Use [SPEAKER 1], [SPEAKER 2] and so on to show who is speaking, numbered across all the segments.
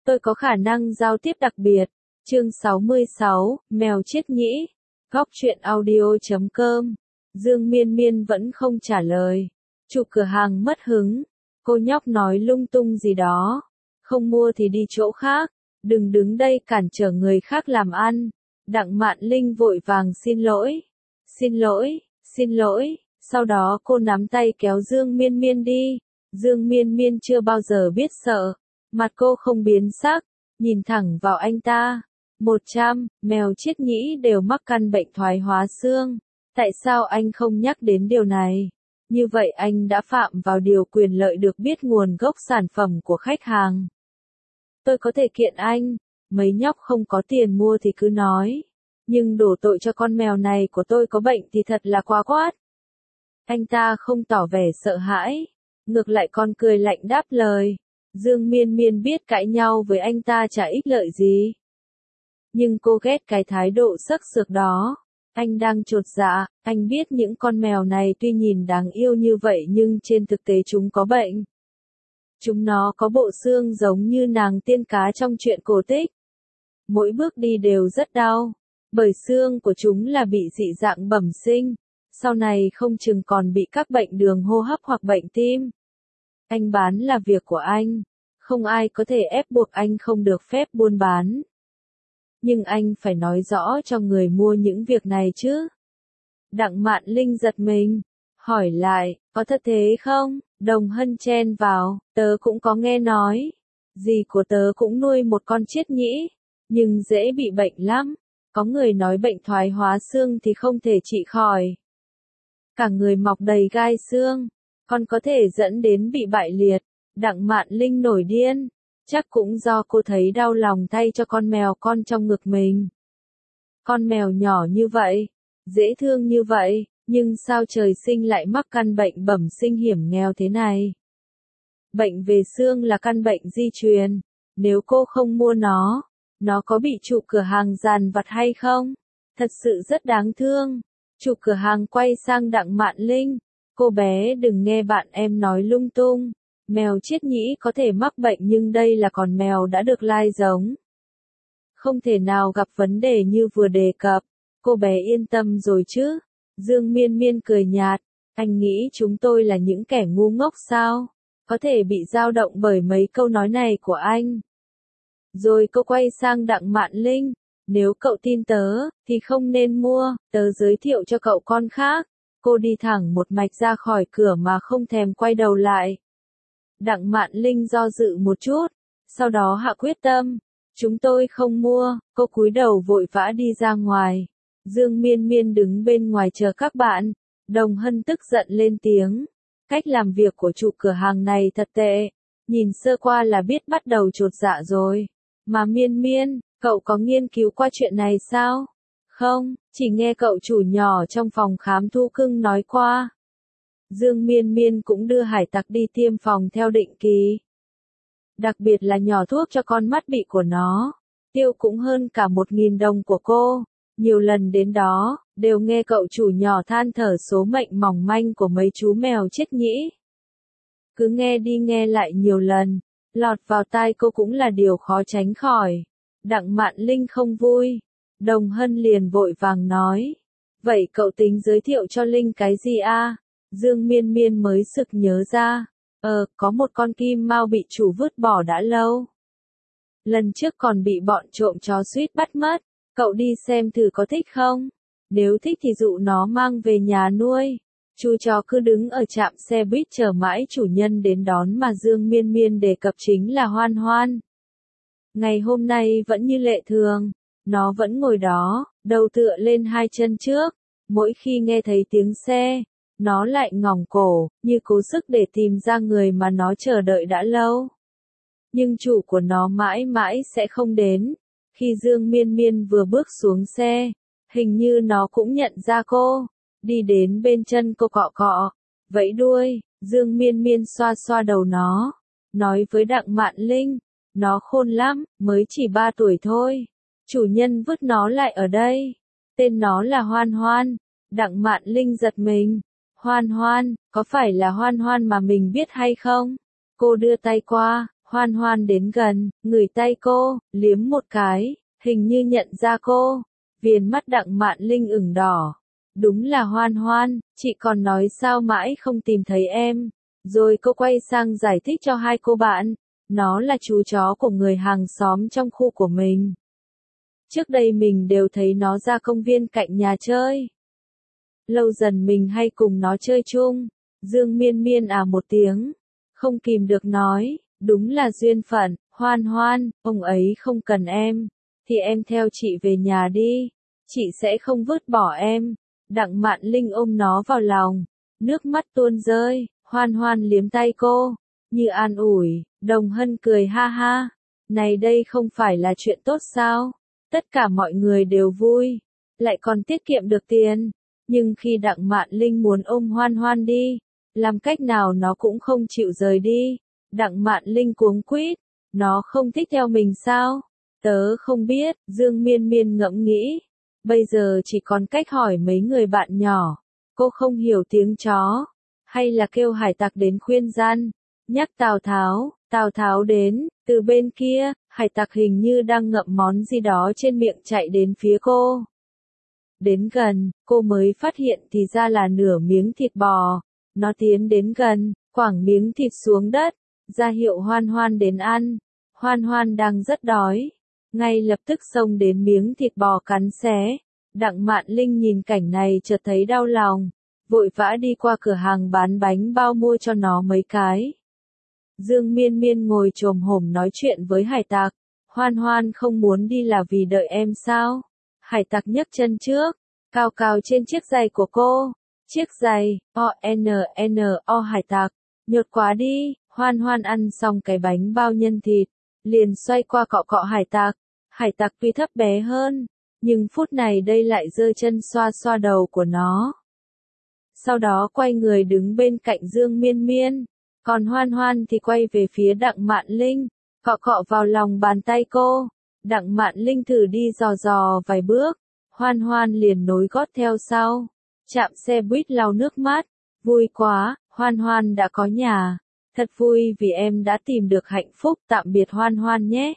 [SPEAKER 1] Tôi có khả năng giao tiếp đặc biệt. Chương 66, mèo chết nhĩ. Góc truyện audio.com. Dương Miên Miên vẫn không trả lời. Chủ cửa hàng mất hứng. Cô nhóc nói lung tung gì đó. Không mua thì đi chỗ khác. Đừng đứng đây cản trở người khác làm ăn. Đặng Mạn Linh vội vàng xin lỗi. Xin lỗi, xin lỗi. Sau đó cô nắm tay kéo Dương Miên Miên đi. Dương Miên Miên chưa bao giờ biết sợ. Mặt cô không biến sắc, nhìn thẳng vào anh ta. 100, mèo chết nhĩ đều mắc căn bệnh thoái hóa xương. Tại sao anh không nhắc đến điều này? Như vậy anh đã phạm vào điều quyền lợi được biết nguồn gốc sản phẩm của khách hàng. Tôi có thể kiện anh, mấy nhóc không có tiền mua thì cứ nói. Nhưng đổ tội cho con mèo này của tôi có bệnh thì thật là quá quát. Anh ta không tỏ vẻ sợ hãi, ngược lại còn cười lạnh đáp lời. Dương Miên Miên biết cãi nhau với anh ta chả ích lợi gì. Nhưng cô ghét cái thái độ sắc sược đó. Anh đang chột dạ, anh biết những con mèo này tuy nhìn đáng yêu như vậy nhưng trên thực tế chúng có bệnh. Chúng nó có bộ xương giống như nàng tiên cá trong truyện cổ tích. Mỗi bước đi đều rất đau, bởi xương của chúng là bị dị dạng bẩm sinh. Sau này không chừng còn bị các bệnh đường hô hấp hoặc bệnh tim. Anh bán là việc của anh, không ai có thể ép buộc anh không được phép buôn bán. Nhưng anh phải nói rõ cho người mua những việc này chứ. Đặng Mạn Linh giật mình, hỏi lại, có thật thế không? Đồng Hân chen vào, tớ cũng có nghe nói. Dì của tớ cũng nuôi một con chiết nhĩ, nhưng dễ bị bệnh lắm. Có người nói bệnh thoái hóa xương thì không thể trị khỏi. Cả người mọc đầy gai xương, còn có thể dẫn đến bị bại liệt. Đặng Mạn Linh nổi điên, chắc cũng do cô thấy đau lòng thay cho con mèo con trong ngực mình. Con mèo nhỏ như vậy, dễ thương như vậy, nhưng sao trời sinh lại mắc căn bệnh bẩm sinh hiểm nghèo thế này? Bệnh về xương là căn bệnh di truyền, nếu cô không mua nó có bị chủ cửa hàng dàn vặt hay không? Thật sự rất đáng thương. Chủ cửa hàng quay sang Đặng Mạn Linh, cô bé đừng nghe bạn em nói lung tung. Mèo chiết nhĩ có thể mắc bệnh nhưng đây là con mèo đã được lai giống. Không thể nào gặp vấn đề như vừa đề cập. Cô bé yên tâm rồi chứ? Dương Miên Miên cười nhạt. Anh nghĩ chúng tôi là những kẻ ngu ngốc sao? Có thể bị dao động bởi mấy câu nói này của anh. Rồi cô quay sang Đặng Mạn Linh. Nếu cậu tin tớ, thì không nên mua, tớ giới thiệu cho cậu con khác. Cô đi thẳng một mạch ra khỏi cửa mà không thèm quay đầu lại. Đặng Mạn Linh do dự một chút, sau đó hạ quyết tâm. Chúng tôi không mua, cô cúi đầu vội vã đi ra ngoài. Dương Miên Miên đứng bên ngoài chờ các bạn. Đồng Hân tức giận lên tiếng. Cách làm việc của chủ cửa hàng này thật tệ. Nhìn sơ qua là biết bắt đầu chột dạ rồi. Mà Miên Miên, cậu có nghiên cứu qua chuyện này sao? Không, chỉ nghe cậu chủ nhỏ trong phòng khám thú cưng nói qua. Dương Miên Miên cũng đưa hải tặc đi tiêm phòng theo định kỳ. Đặc biệt là nhỏ thuốc cho con mắt bị của nó. Tiêu cũng hơn cả 1.000 đồng của cô. Nhiều lần đến đó, đều nghe cậu chủ nhỏ than thở số mệnh mỏng manh của mấy chú mèo chết nhĩ. Cứ nghe đi nghe lại nhiều lần, lọt vào tai cô cũng là điều khó tránh khỏi. Đặng Mạn Linh không vui. Đồng Hân liền vội vàng nói. Vậy cậu tính giới thiệu cho Linh cái gì a? Dương Miên Miên mới sực nhớ ra. Có một con kim mao bị chủ vứt bỏ đã lâu. Lần trước còn bị bọn trộm chó suýt bắt mất. Cậu đi xem thử có thích không? Nếu thích thì dụ nó mang về nhà nuôi. Chú chó cứ đứng ở trạm xe buýt chờ mãi chủ nhân đến đón mà Dương Miên Miên đề cập chính là Hoan Hoan. Ngày hôm nay vẫn như lệ thường. Nó vẫn ngồi đó, đầu tựa lên hai chân trước. Mỗi khi nghe thấy tiếng xe, nó lại ngỏng cổ, như cố sức để tìm ra người mà nó chờ đợi đã lâu. Nhưng chủ của nó mãi mãi sẽ không đến. Khi Dương Miên Miên vừa bước xuống xe, hình như nó cũng nhận ra cô. Đi đến bên chân cô cọ cọ, vẫy đuôi. Dương Miên Miên xoa xoa đầu nó, nói với Đặng Mạn Linh. Nó khôn lắm, mới chỉ 3 tuổi thôi. Chủ nhân vứt nó lại ở đây. Tên nó là Hoan Hoan. Đặng Mạn Linh giật mình. Hoan Hoan, có phải là Hoan Hoan mà mình biết hay không? Cô đưa tay qua, Hoan Hoan đến gần, ngửi tay cô, liếm một cái, hình như nhận ra cô. Viền mắt Đặng Mạn Linh ửng đỏ. Đúng là Hoan Hoan, chị còn nói sao mãi không tìm thấy em. Rồi cô quay sang giải thích cho hai cô bạn. Nó là chú chó của người hàng xóm trong khu của mình. Trước đây mình đều thấy nó ra công viên cạnh nhà chơi. Lâu dần mình hay cùng nó chơi chung. Dương Miên Miên à một tiếng. Không kìm được nói, đúng là duyên phận, Hoan Hoan, ông ấy không cần em. Thì em theo chị về nhà đi. Chị sẽ không vứt bỏ em. Đặng Mạn Linh ôm nó vào lòng. Nước mắt tuôn rơi, Hoan Hoan liếm tay cô. Như an ủi, Đồng Hân cười ha ha. Này đây không phải là chuyện tốt sao? Tất cả mọi người đều vui. Lại còn tiết kiệm được tiền. Nhưng khi Đặng Mạn Linh muốn ôm Hoan Hoan đi, làm cách nào nó cũng không chịu rời đi. Đặng Mạn Linh cuống quýt. Nó không thích theo mình sao? Tớ không biết, Dương Miên Miên ngẫm nghĩ. Bây giờ chỉ còn cách hỏi mấy người bạn nhỏ. Cô không hiểu tiếng chó. Hay là kêu hải tặc đến khuyên gian. Nhắc Tào Tháo đến, từ bên kia, hải tặc hình như đang ngậm món gì đó trên miệng chạy đến phía cô. Đến gần, cô mới phát hiện thì ra là nửa miếng thịt bò. Nó tiến đến gần, quẳng miếng thịt xuống đất, ra hiệu Hoan Hoan đến ăn. Hoan Hoan đang rất đói. Ngay lập tức xông đến miếng thịt bò cắn xé. Đặng Mạn Linh nhìn cảnh này chợt thấy đau lòng. Vội vã đi qua cửa hàng bán bánh bao mua cho nó mấy cái. Dương Miên Miên ngồi chồm hổm nói chuyện với hải tặc. Hoan Hoan không muốn đi là vì đợi em sao? Hải tặc nhấc chân trước, cao cao trên chiếc giày của cô. Chiếc giày, O hải tặc, nhột quá đi. Hoan Hoan ăn xong cái bánh bao nhân thịt, liền xoay qua cọ cọ hải tặc. Hải tặc tuy thấp bé hơn, nhưng phút này đây lại giơ chân xoa xoa đầu của nó. Sau đó quay người đứng bên cạnh Dương Miên Miên, còn Hoan Hoan thì quay về phía Đặng Mạn Linh, cọ cọ vào lòng bàn tay cô. Đặng Mạn Linh thử đi dò dò vài bước, Hoan Hoan liền nối gót theo sau. Chạm xe buýt lau nước mắt, vui quá, Hoan Hoan đã có nhà. Thật vui vì em đã tìm được hạnh phúc, tạm biệt Hoan Hoan nhé.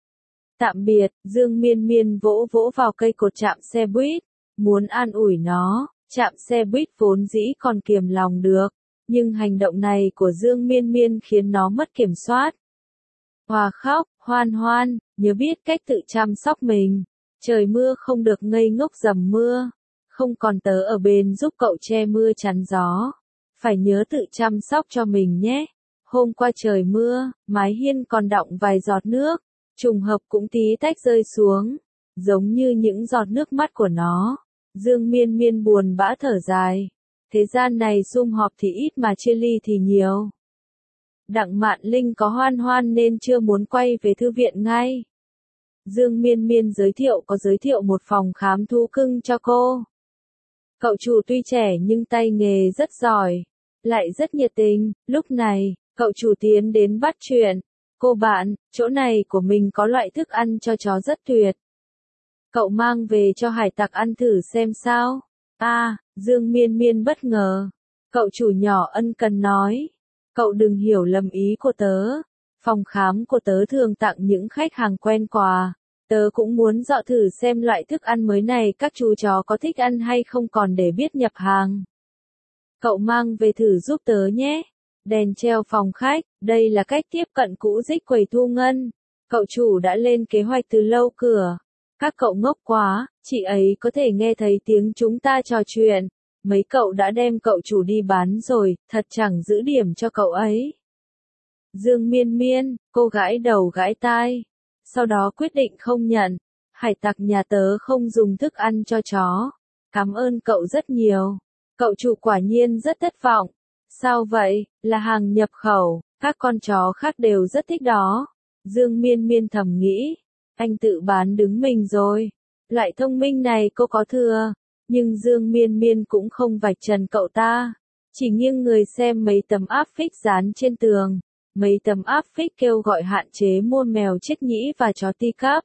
[SPEAKER 1] Tạm biệt, Dương Miên Miên vỗ vỗ vào cây cột chạm xe buýt, muốn an ủi nó. Chạm xe buýt vốn dĩ còn kiềm lòng được, nhưng hành động này của Dương Miên Miên khiến nó mất kiểm soát. Hòa khóc, Hoan Hoan, nhớ biết cách tự chăm sóc mình. Trời mưa không được ngây ngốc dầm mưa. Không còn tớ ở bên giúp cậu che mưa chắn gió. Phải nhớ tự chăm sóc cho mình nhé. Hôm qua trời mưa, mái hiên còn đọng vài giọt nước. Trùng hợp cũng tí tách rơi xuống. Giống như những giọt nước mắt của nó. Dương Miên Miên buồn bã thở dài. Thế gian này sum họp thì ít mà chia ly thì nhiều. Đặng Mạn Linh có Hoan Hoan nên chưa muốn quay về thư viện ngay. Dương Miên Miên giới thiệu một phòng khám thú cưng cho cô. Cậu chủ tuy trẻ nhưng tay nghề rất giỏi, lại rất nhiệt tình. Lúc này, cậu chủ tiến đến bắt chuyện. Cô bạn, chỗ này của mình có loại thức ăn cho chó rất tuyệt. Cậu mang về cho hải tặc ăn thử xem sao. Dương Miên Miên bất ngờ. Cậu chủ nhỏ ân cần nói. Cậu đừng hiểu lầm ý của tớ. Phòng khám của tớ thường tặng những khách hàng quen quà. Tớ cũng muốn dọ thử xem loại thức ăn mới này các chú chó có thích ăn hay không còn để biết nhập hàng. Cậu mang về thử giúp tớ nhé. Đèn treo phòng khách, đây là cách tiếp cận cũ dích quầy thu ngân. Cậu chủ đã lên kế hoạch từ lâu cửa. Các cậu ngốc quá, chị ấy có thể nghe thấy tiếng chúng ta trò chuyện. Mấy cậu đã đem cậu chủ đi bán rồi, thật chẳng giữ điểm cho cậu ấy. Dương Miên Miên, cô gãi đầu gãi tai. Sau đó quyết định không nhận. Hải tặc nhà tớ không dùng thức ăn cho chó. Cảm ơn cậu rất nhiều. Cậu chủ quả nhiên rất thất vọng. Sao vậy, là hàng nhập khẩu, các con chó khác đều rất thích đó. Dương Miên Miên thầm nghĩ. Anh tự bán đứng mình rồi. Loại thông minh này cô có thừa. Nhưng Dương Miên Miên cũng không vạch trần cậu ta. Chỉ nghiêng người xem mấy tấm áp phích dán trên tường. Mấy tấm áp phích kêu gọi hạn chế mua mèo chiếc nhĩ và chó teacup.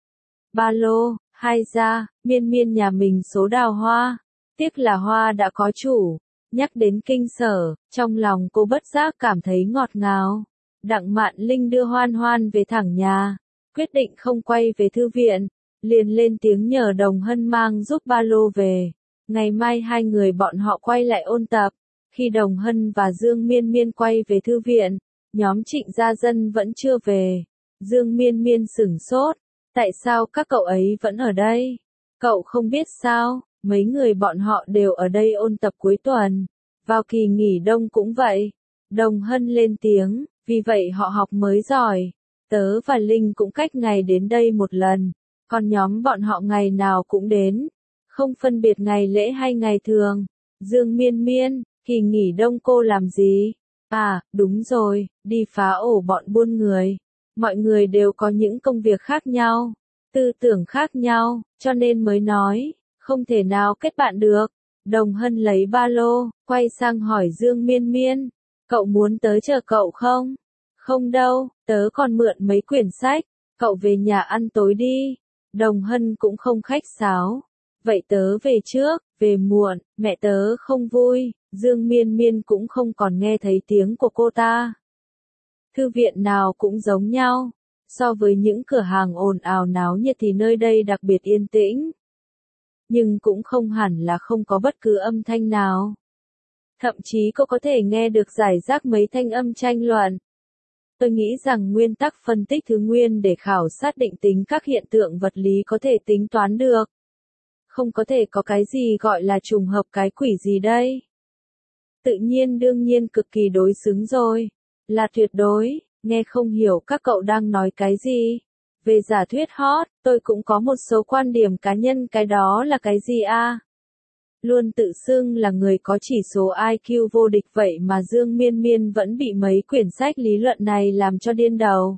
[SPEAKER 1] Ba lô, hai da, Miên Miên nhà mình số đào hoa. Tiếc là hoa đã có chủ. Nhắc đến kinh sở, trong lòng cô bất giác cảm thấy ngọt ngào. Đặng Mạn Linh đưa Hoan Hoan về thẳng nhà, quyết định không quay về thư viện, liền lên tiếng nhờ Đồng Hân mang giúp ba lô về. Ngày mai hai người bọn họ quay lại ôn tập. Khi Đồng Hân và Dương Miên Miên quay về thư viện, nhóm Trịnh Gia Dân vẫn chưa về. Dương Miên Miên sửng sốt, tại sao các cậu ấy vẫn ở đây? Cậu không biết sao, mấy người bọn họ đều ở đây ôn tập cuối tuần, vào kỳ nghỉ đông cũng vậy. Đồng Hân lên tiếng, vì vậy họ học mới giỏi. Tớ và Linh cũng cách ngày đến đây một lần, còn nhóm bọn họ ngày nào cũng đến, không phân biệt ngày lễ hay ngày thường. Dương Miên Miên, kỳ nghỉ đông cô làm gì? À, đúng rồi, đi phá ổ bọn buôn người. Mọi người đều có những công việc khác nhau, tư tưởng khác nhau, cho nên mới nói, không thể nào kết bạn được. Đồng Hân lấy ba lô, quay sang hỏi Dương Miên Miên, cậu muốn tớ chờ cậu không? Không đâu, tớ còn mượn mấy quyển sách, cậu về nhà ăn tối đi. Đồng Hân cũng không khách sáo. Vậy tớ về trước, về muộn, mẹ tớ không vui. Dương Miên Miên cũng không còn nghe thấy tiếng của cô ta. Thư viện nào cũng giống nhau. So với những cửa hàng ồn ào náo nhiệt thì nơi đây đặc biệt yên tĩnh. Nhưng cũng không hẳn là không có bất cứ âm thanh nào. Thậm chí cô có thể nghe được rải rác mấy thanh âm tranh luận. Tôi nghĩ rằng nguyên tắc phân tích thứ nguyên để khảo sát định tính các hiện tượng vật lý có thể tính toán được. Không có thể có cái gì gọi là trùng hợp cái quỷ gì đây. Tự nhiên đương nhiên cực kỳ đối xứng rồi. Là tuyệt đối, nghe không hiểu các cậu đang nói cái gì. Về giả thuyết hot, tôi cũng có một số quan điểm cá nhân, cái đó là cái gì a? Luôn tự xưng là người có chỉ số IQ vô địch vậy mà Dương Miên Miên vẫn bị mấy quyển sách lý luận này làm cho điên đầu.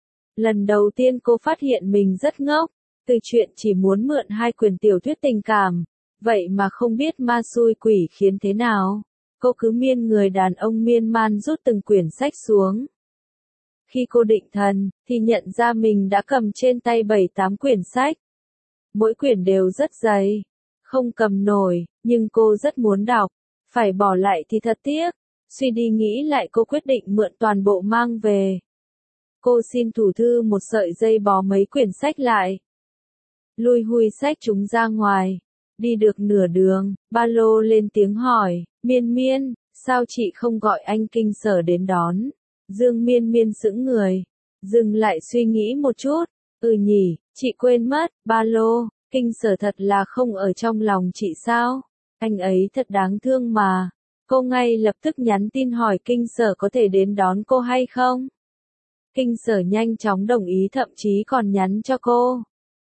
[SPEAKER 1] Lần đầu tiên cô phát hiện mình rất ngốc, từ chuyện chỉ muốn mượn hai quyển tiểu thuyết tình cảm, vậy mà không biết ma xui quỷ khiến thế nào. Cô cứ miên người đàn ông miên man rút từng quyển sách xuống. Khi cô định thần, thì nhận ra mình đã cầm trên tay 7-8 quyển sách. Mỗi quyển đều rất dày, không cầm nổi, nhưng cô rất muốn đọc. Phải bỏ lại thì thật tiếc. Suy đi nghĩ lại cô quyết định mượn toàn bộ mang về. Cô xin thủ thư một sợi dây bó mấy quyển sách lại. Lui hui sách chúng ra ngoài. Đi được nửa đường, ba lô lên tiếng hỏi, Miên Miên, sao chị không gọi anh Kinh Sở đến đón? Dương Miên Miên sững người, dừng lại suy nghĩ một chút, nhỉ, chị quên mất, ba lô, Kinh Sở thật là không ở trong lòng chị sao? Anh ấy thật đáng thương mà. Cô ngay lập tức nhắn tin hỏi Kinh Sở có thể đến đón cô hay không? Kinh Sở nhanh chóng đồng ý, thậm chí còn nhắn cho cô.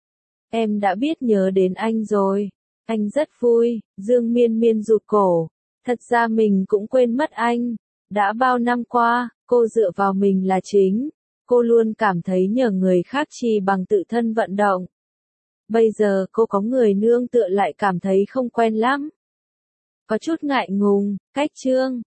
[SPEAKER 1] Em đã biết nhớ đến anh rồi. Anh rất vui. Dương Miên Miên rụt cổ. Thật ra mình cũng quên mất anh. Đã bao năm qua, cô dựa vào mình là chính. Cô luôn cảm thấy nhờ người khác chi bằng tự thân vận động. Bây giờ cô có người nương tựa lại cảm thấy không quen lắm. Có chút ngại ngùng, cách chương.